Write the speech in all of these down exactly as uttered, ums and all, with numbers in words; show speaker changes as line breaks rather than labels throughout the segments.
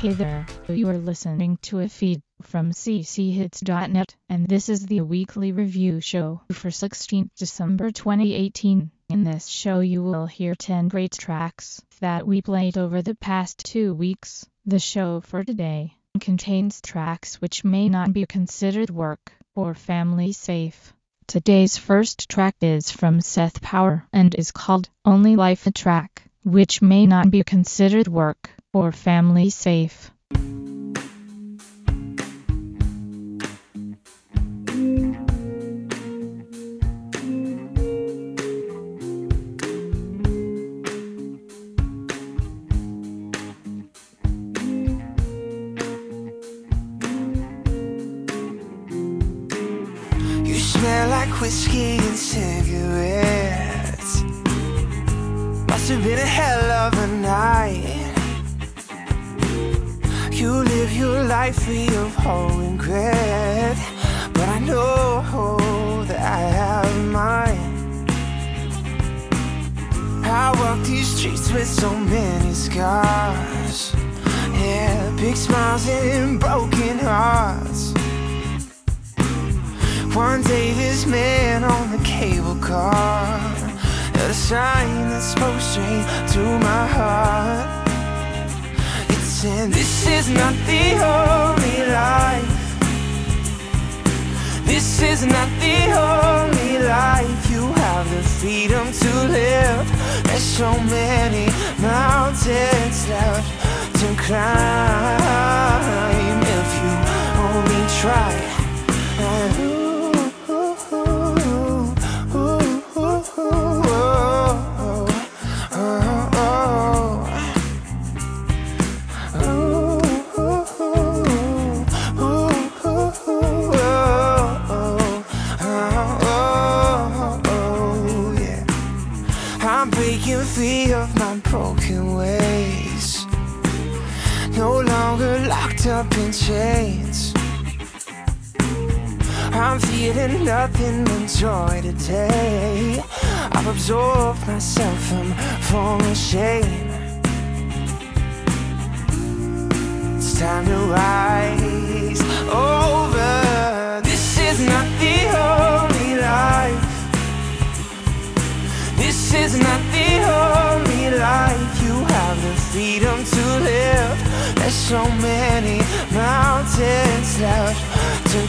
Hey there, you are listening to a feed from c c hits dot net, and this is the weekly review show for sixteenth December twenty eighteen. In this show you will hear ten great tracks that we played over the past two weeks. The show for today contains tracks which may not be considered work or family safe. Today's first track is from Seth Power and is called Only Life, a track which may not be considered work or family safe.
You smell like whiskey and cigarettes. Must have been a hell of a night. You live your life free of all regret, but I know that I have mine. I walk these streets with so many scars, yeah, big smiles and broken hearts. One day this man on the cable car had a sign that spoke straight to my heart. It said, this is not the only life. This is not the only life. You have the freedom to live. There's so many mountains left to climb if you only try. And free of my broken ways, no longer locked up in chains. I'm feeling nothing but joy today. I've absorbed myself from former shame. It's time to rise over. This is not the only life. This is not the only life. You have the freedom to live. There's so many mountains left to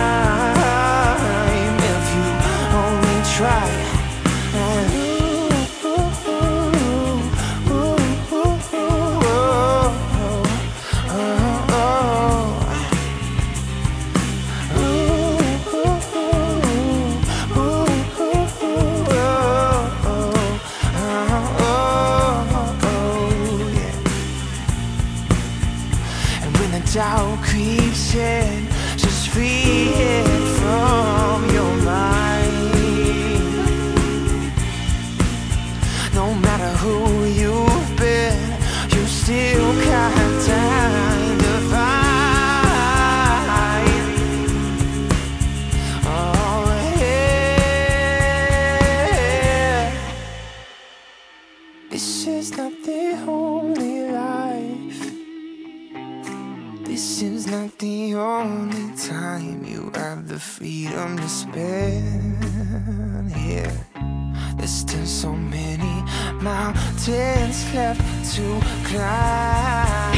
climb if you only try. And doubt creeps in, just free it from your mind. No matter who you've been, you still got time to find. Oh yeah, this is not the only life. This is not the only time you have the freedom to spend here. There's still so many mountains left to climb.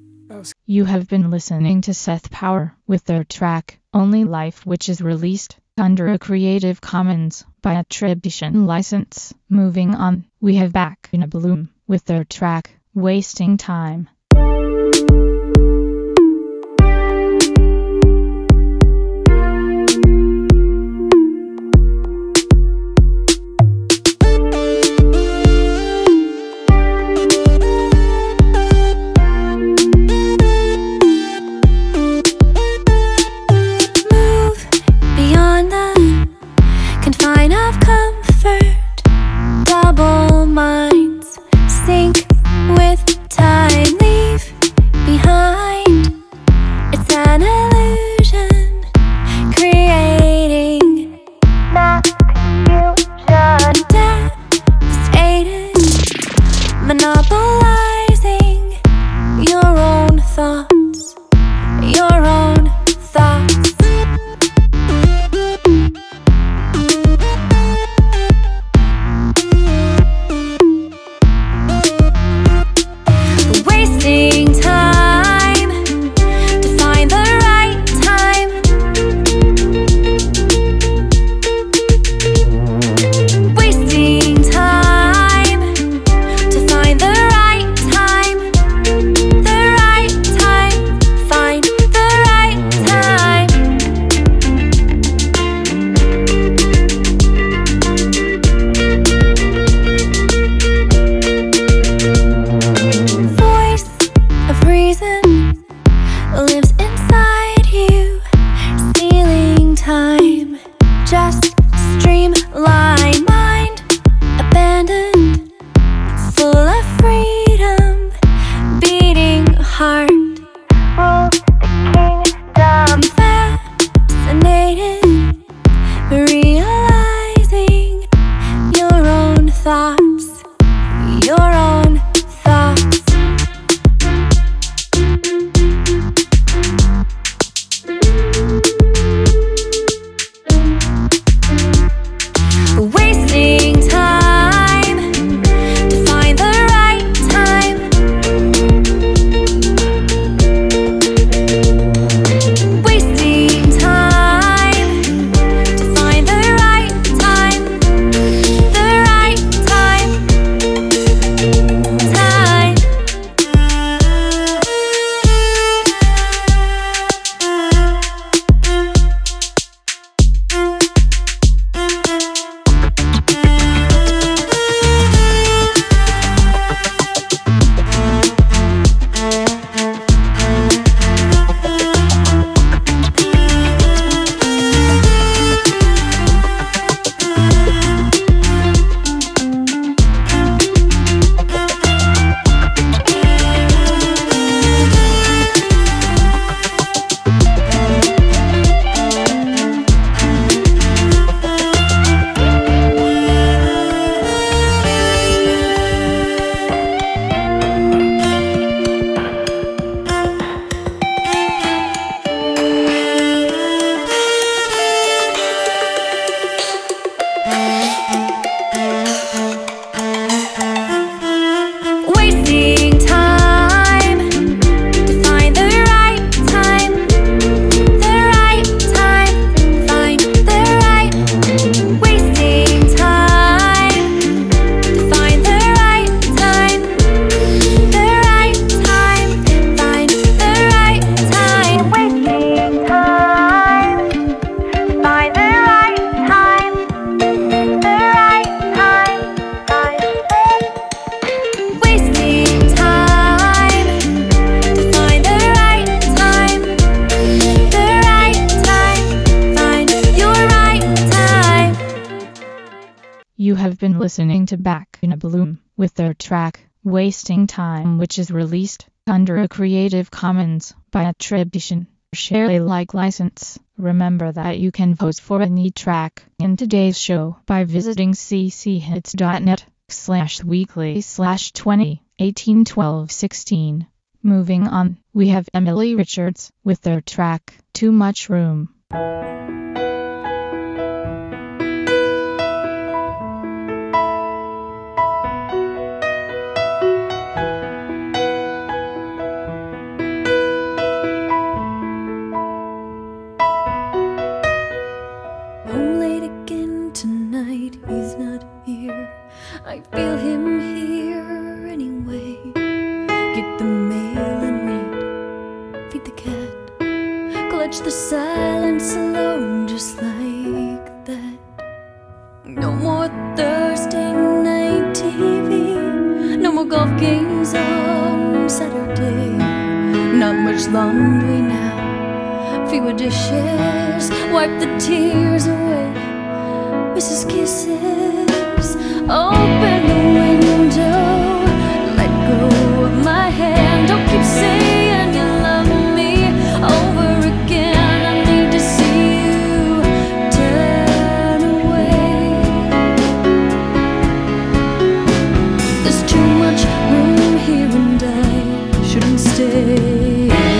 You have been listening to Seth Power with their track Only Life, which is released under a Creative Commons by attribution license. Moving on, we have Back in a Bloom with their track, Wasting Time. You have been listening to Back in a Bloom with their track, Wasting Time, which is released under a Creative Commons by attribution, share Alike license. Remember that you can vote for any track in today's show by visiting cchits.net slash weekly slash 20 18 12 16. Moving on, we have Emily Richards with their track, Too Much Room.
feel him here anyway. Get the mail and read, feed the cat, clutch the silence alone just like that. No more Thursday night T V, no more golf games on Saturday. Not much laundry now, fewer dishes, wipe the tears away. Missus Kisses, open the window, let go of my hand. Don't keep saying you love me over again. I need to see you turn away. There's too much room here and I shouldn't stay.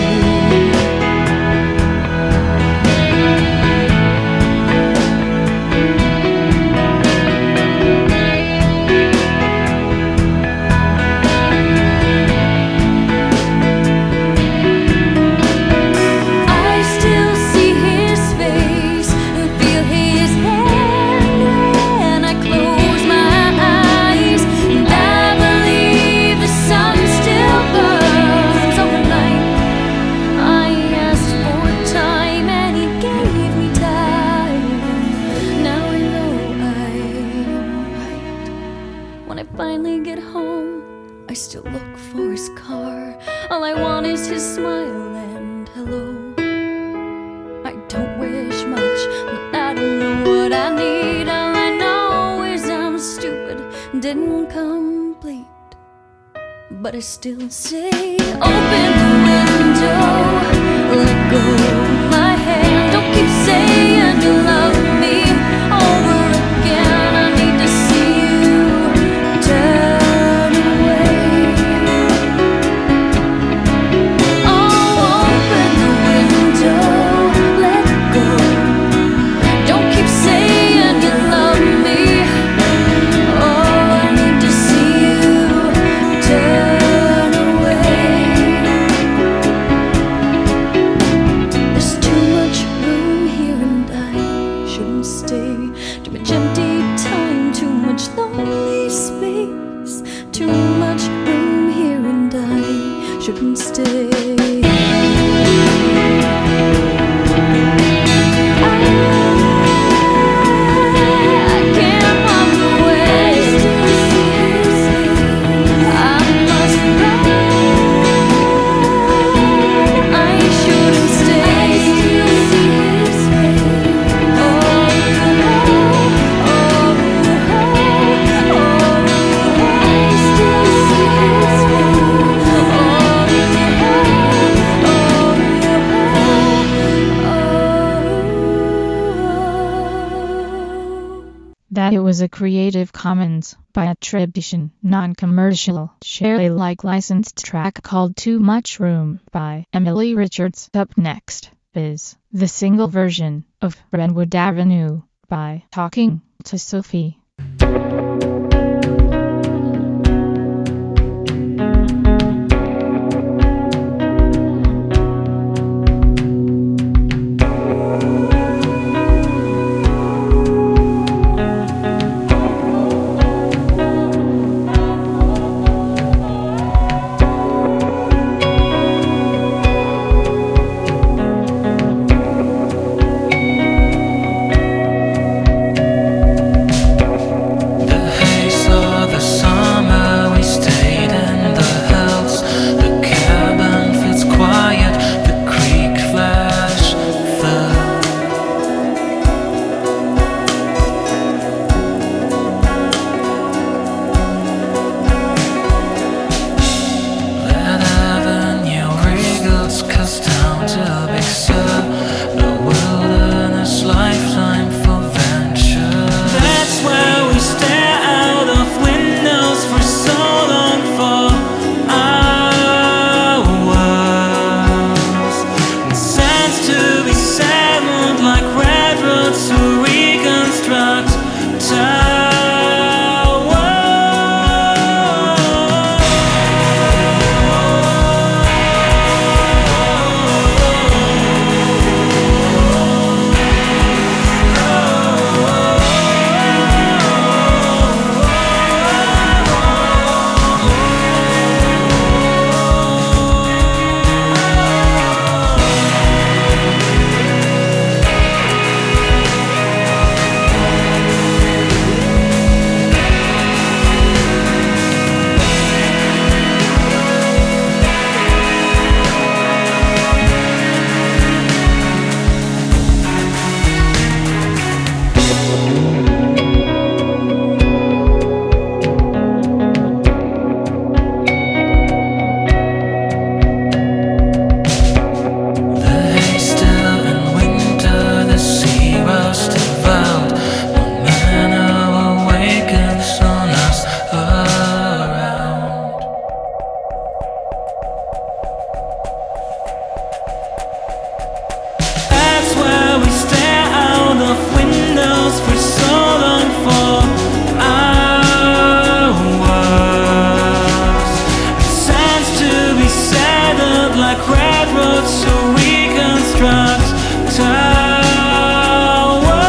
Finally get home, I still look for his car. All I want is his smile and hello. I don't wish much, but I don't know what I need. All I know is I'm stupid, didn't complete, but I still say, open the window, let go of my hand. Don't keep saying you love me over again. I need to see you turn away. Oh, open the window, let go. Don't keep saying you love me. Oh, I need to see you turn away. There's too much room here and I shouldn't stay. Too much empty time, too much lonely space. Too much room here and I shouldn't stay. I can't walk away. I must run. I shouldn't stay. Oh, oh, oh, oh, I still see his face.
That it was a Creative Commons by attribution, non-commercial, share Alike licensed track called Too Much Room by Emily Richards. Up next is the single version of Redwood Avenue by Talking to Sophie.
Oh,
tower.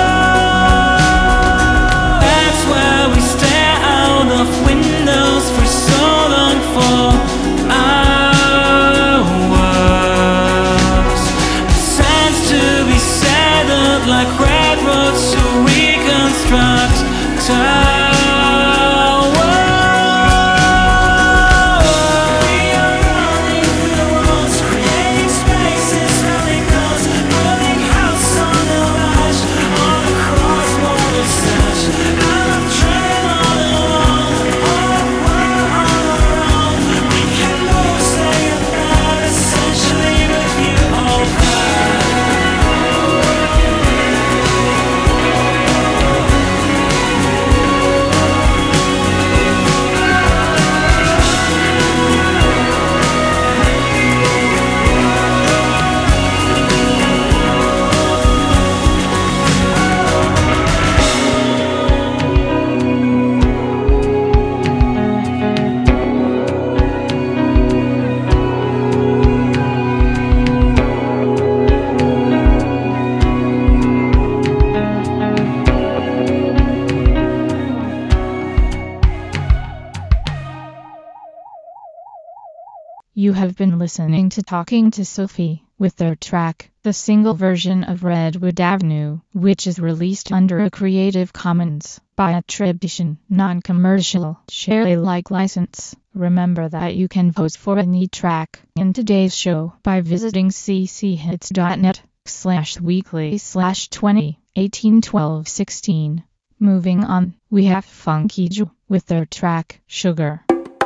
That's where we stare out of windows for so long for hours. Signs to be settled like railroads to reconstruct tower.
You have been listening to Talking to Sophie with their track, the single version of Redwood Avenue, which is released under a Creative Commons by attribution, non-commercial, share Alike license. Remember that you can vote for any track in today's show by visiting cchits.net slash weekly slash 20 18 12 16. Moving on, we have Funky Joe with their track, Sugar.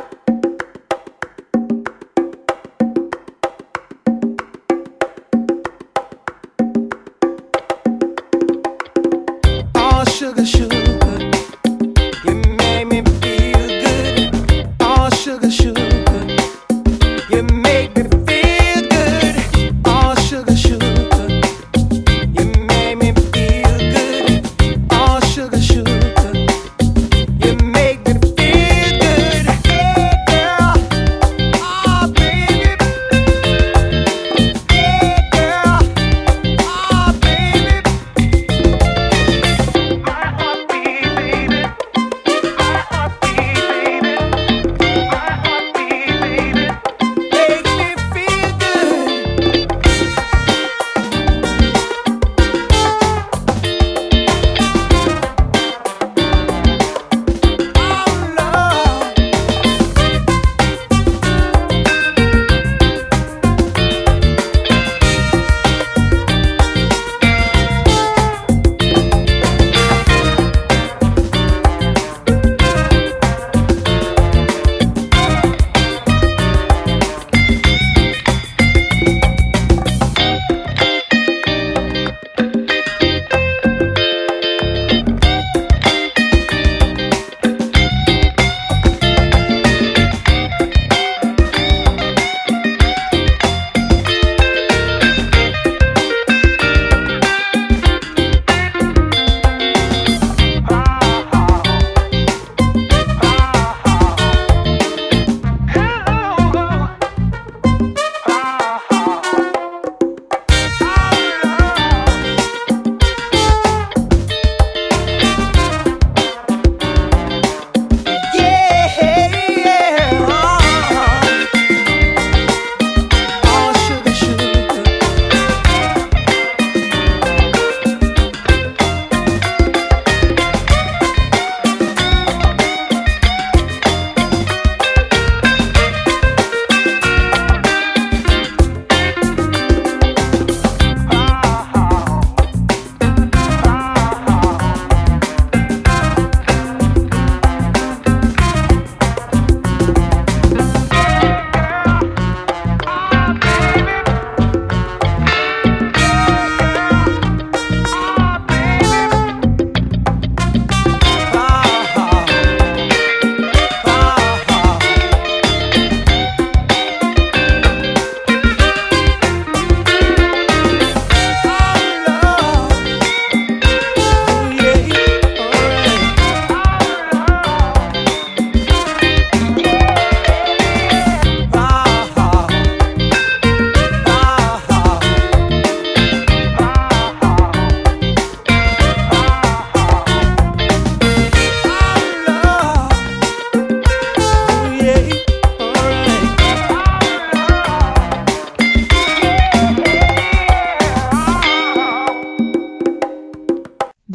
Sugar, sugar, you make me feel good. Oh, sugar, sugar, you make me feel good. Oh, sugar, sugar, you make me feel good. Oh, sugar, sugar, you make me feel good. Hey, girl, oh, baby. Hey, girl, oh, baby. My heart beats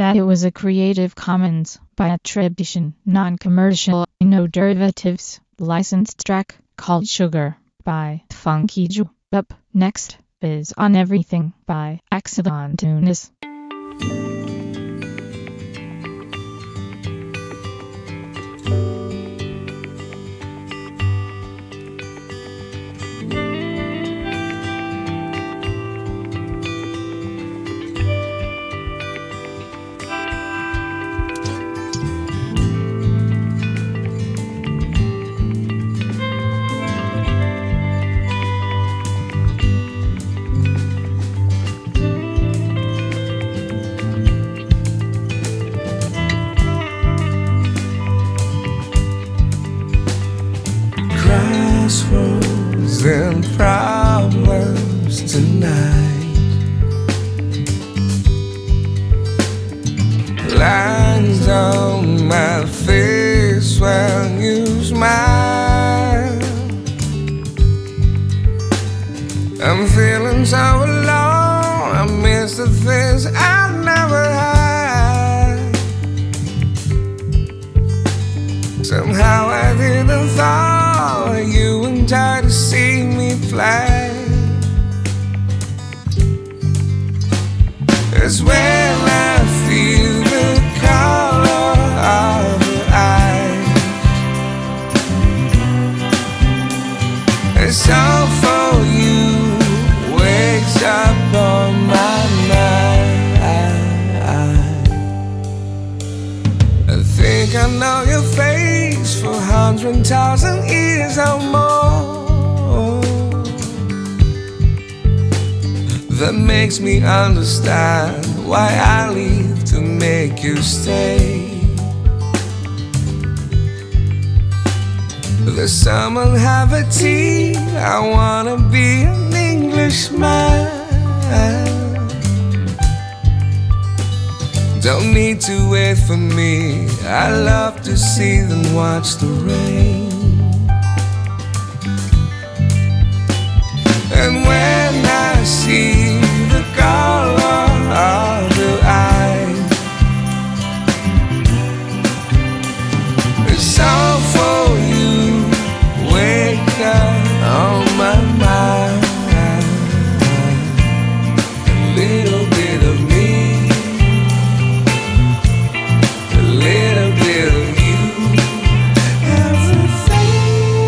that it was a Creative Commons by attribution, non-commercial, no derivatives, licensed track called Sugar by Funky Joe. Up next is On Everything by Accident Tunis.
Crossroads and problems tonight. Lines on my face when you smile. I'm feeling so alone. I miss the things I never had. Somehow I didn't thought you would try to see me fly. It's when I feel the color of your eyes. It's all for you, wakes up on my mind. I think I know your face for a hundred thousand years or more. That makes me understand why I leave to make you stay. The someone have a tea, I wanna be an Englishman. Don't need to wait for me, I love to see them watch the rain. And when I see the color of your eyes, it's all for you, wake up on my mind. A little bit of me, a little bit of you, everything.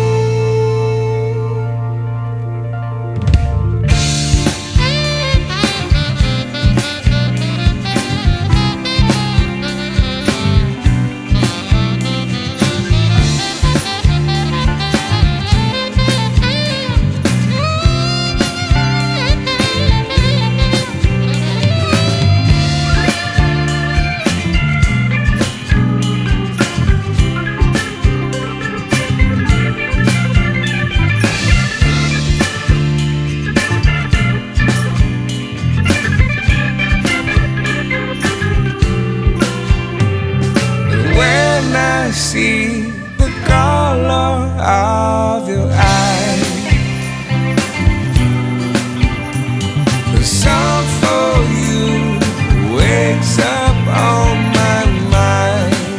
I see the color of your eyes. The song for you wakes up on my mind.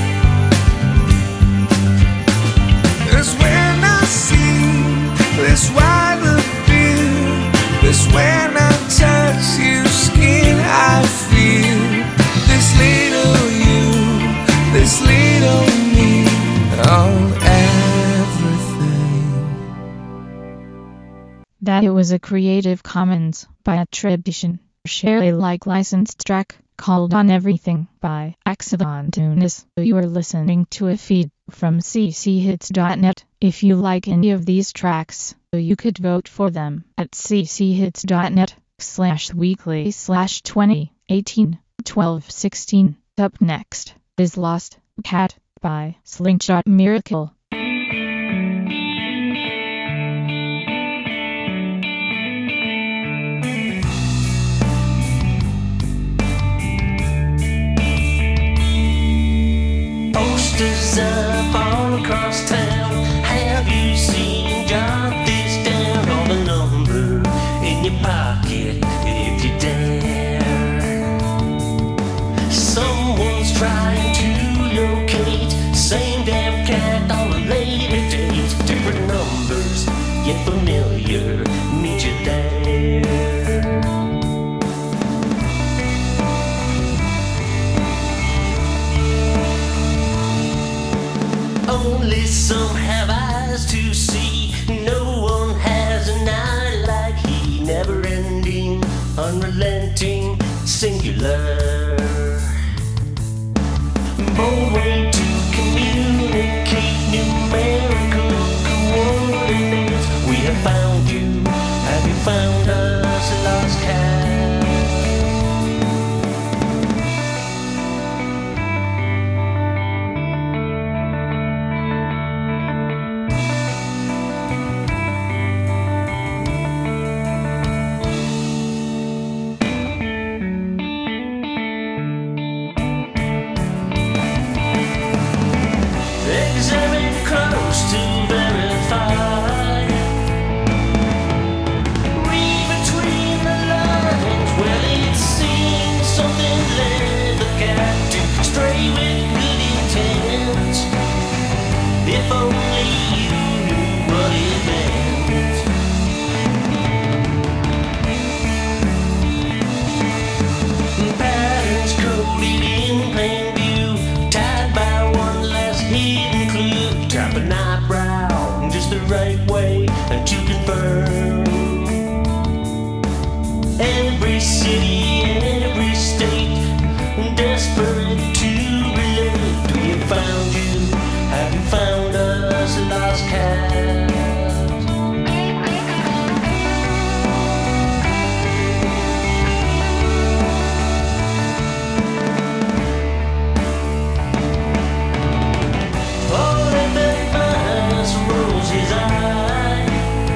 It's when I see this white appeal. It's when I touch your skin, I feel this little you, this little me, on everything.
That it was a Creative Commons by attribution, share Alike licensed track called On Everything by Accident Tunis. You are listening to a feed from c c hits dot net. If you like any of these tracks, you could vote for them at c c hits dot net slash weekly slash twenty eighteen twelve sixteen. Up next is Lost Cat by Slingshot Miracle.
Posters up all across town. Have you seen? Jot this down. All the number in your pocket if you dare. So blur. Bold way to communicate numerical coordinates. We have found you. Have you found us, lost cat? Examine close to verify. Read between the lines. Well, it seems something led the cat to stray with good intent. If only you knew what it meant. Patterns coded in plain view, tied by one last hidden clue. Tap an eyebrow just the right way to confirm. Every city, every state, desperate to relate. We have found you. Have you found us, lost cat? All of the bus rolls his eye,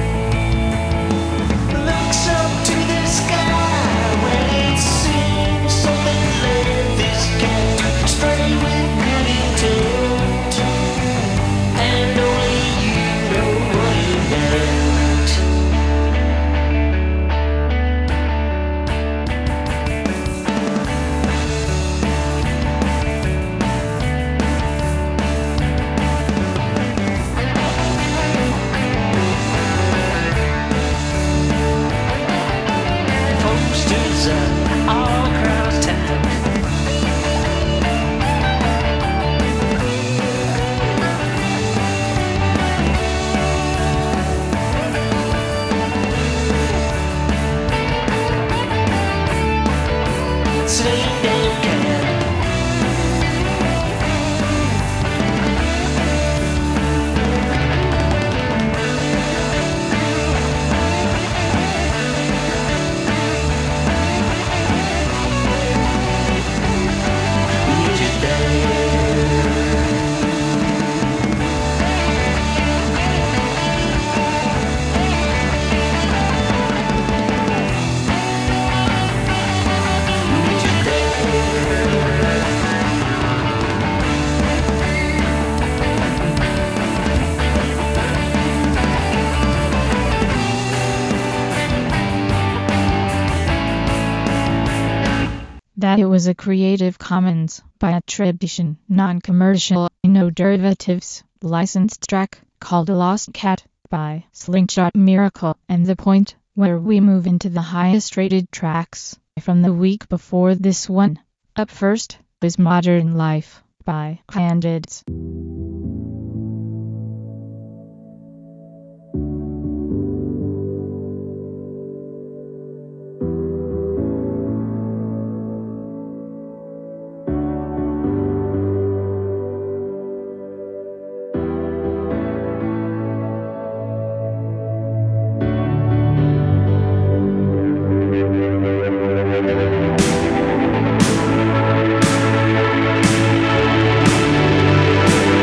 looks up to the sky. When it seems something led this cat to stray with good intent. And only you know what it meant. Posters up all across town. Same damn cat. You're just there. You're just there.
That it was a Creative Commons by attribution, non-commercial, no derivatives, licensed track called Lost Cat by Slingshot Miracle. And the point where we move into the highest rated tracks from the week before this one. Up first is Modern Life by Candids.
Thank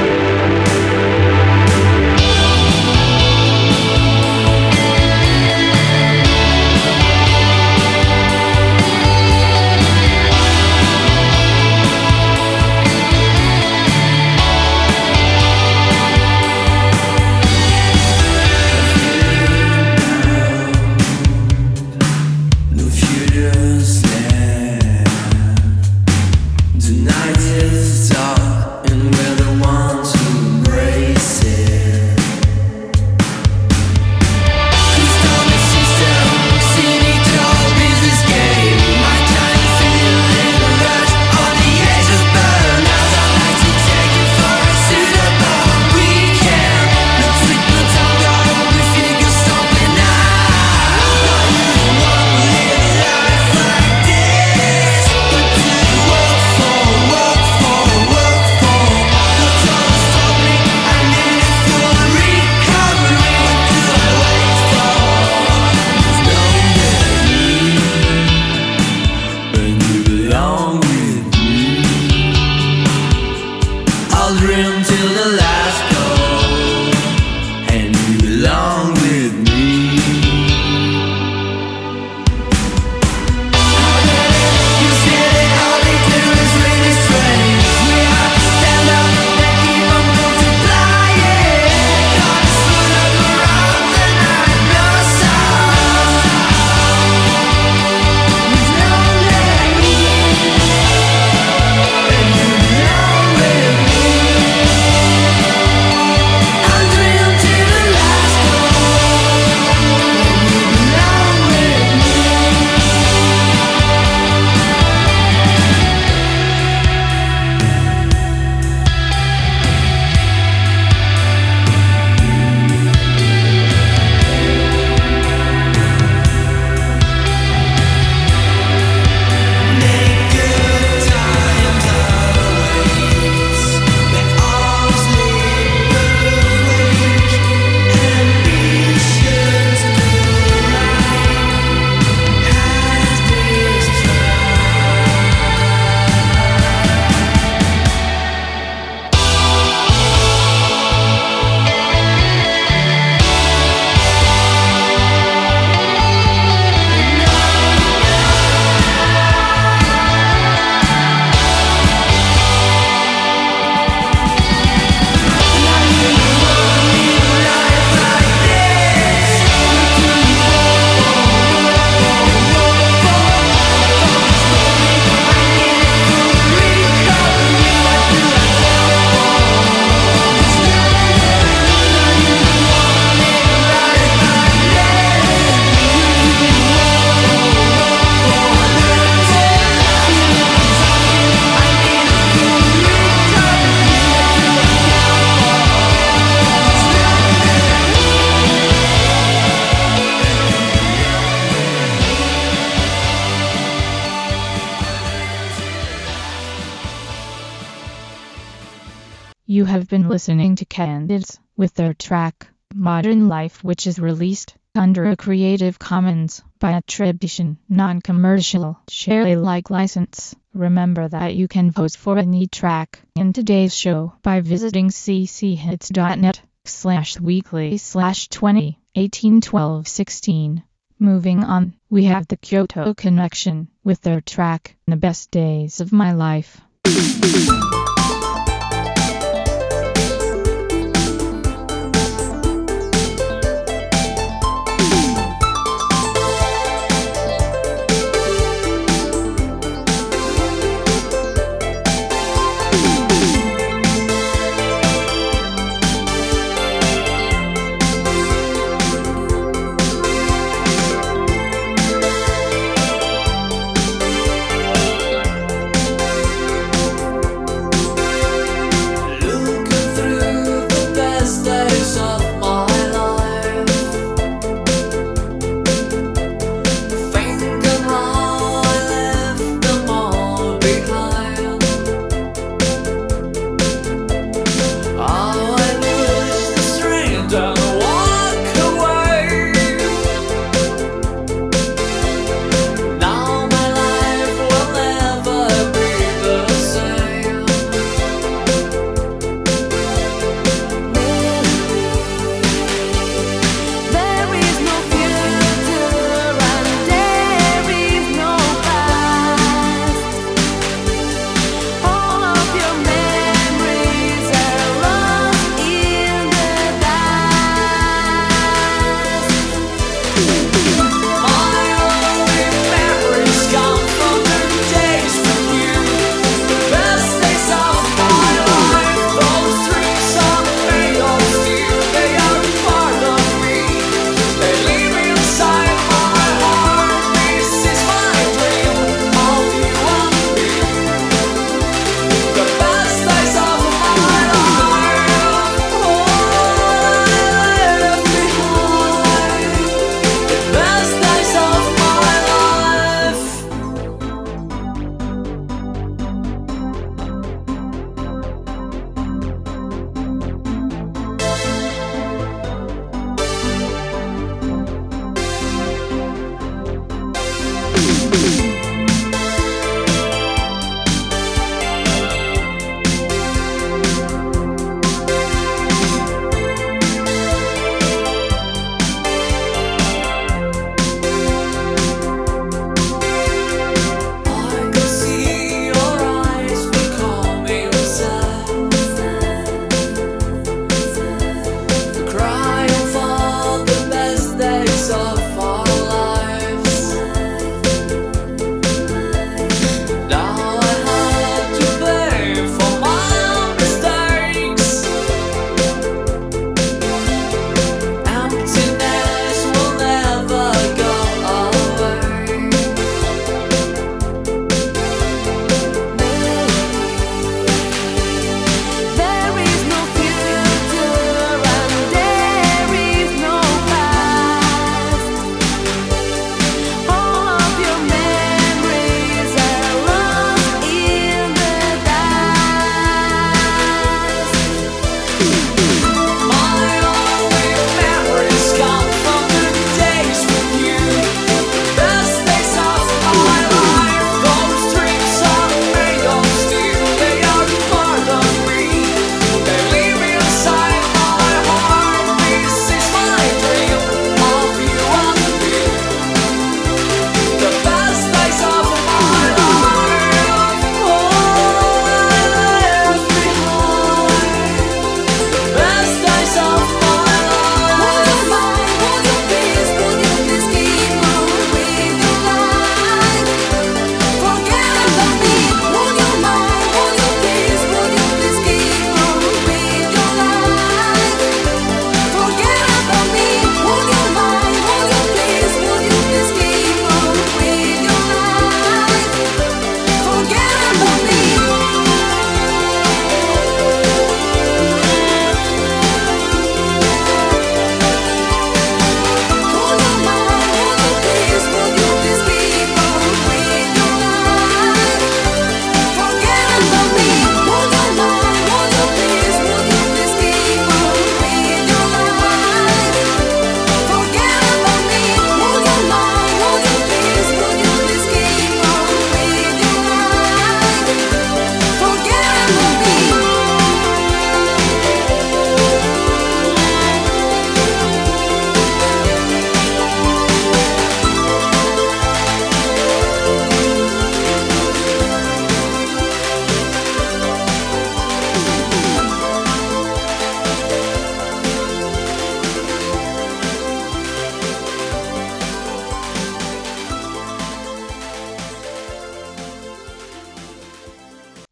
You have been listening to Candids with their track Modern Life, which is released under a Creative Commons by attribution, non-commercial, share Alike license. Remember that you can vote for any track in today's show by visiting cchits.net slash weekly slash 20 18 12 16. Moving on, we have the Kyoto Connection with their track The Best Days of My Life.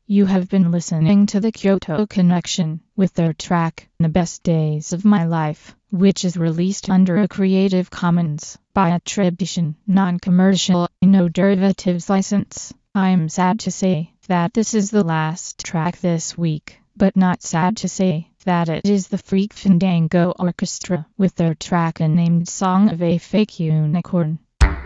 You have been listening to the Kyoto Connection with their track, The Best Days of My Life, which is released under a Creative Commons by attribution, non-commercial, no derivatives license. I'm sad to say that this is the last track this week, but not sad to say that it is the Freak Fandango Orchestra with their track A Named Song of a Fake Unicorn.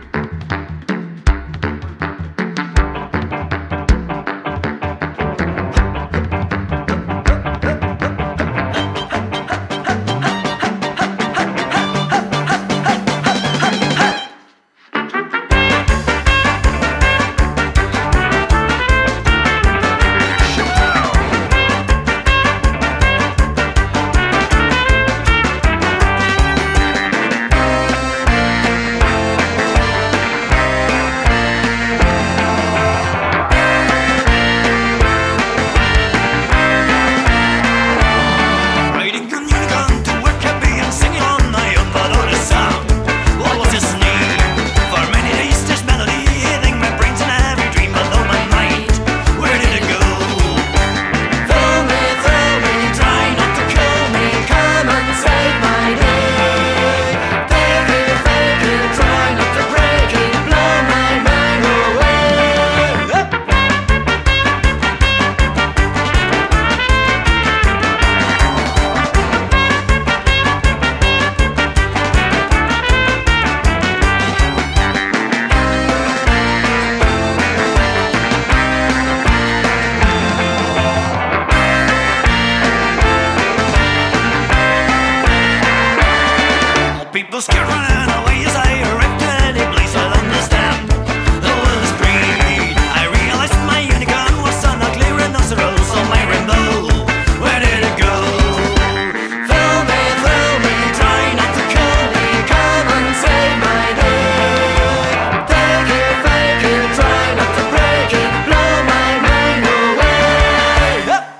People scared running away as I arrived to any place I'll understand. The world is greed. I realized my unicorn was on a clear rhinoceros on my rainbow. Where did it go? Thrill me, thrill me, try not to kill me. Come and save my day. Take it, fake it, try not to break it. Blow my mind away. Up.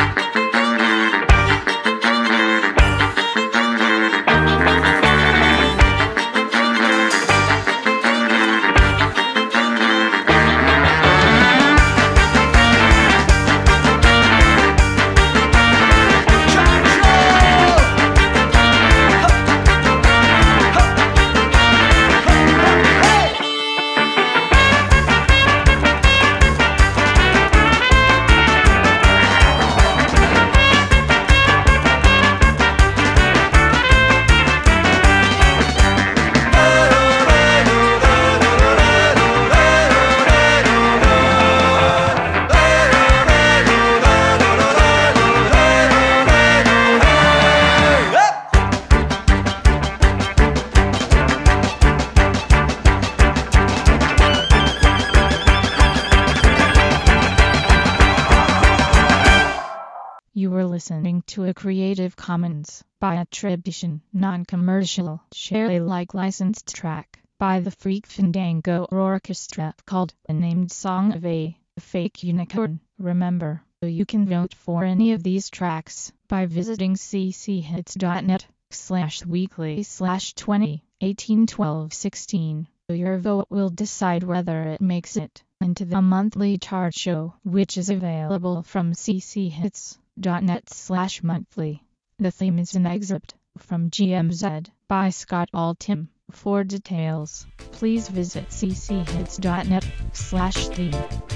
You were listening to a Creative Commons by attribution, non-commercial, share Alike licensed track by the Freak Fandango Orchestra called A Named Song of a Fake Unicorn. Remember, you can vote for any of these tracks by visiting cchits.net slash weekly slash 20 18 12 16. Your vote will decide whether it makes it into the monthly chart show, which is available from cchits. .net slash monthly. The theme is an excerpt from G M Z by Scott Altham. For details, please visit cchits.net slash theme.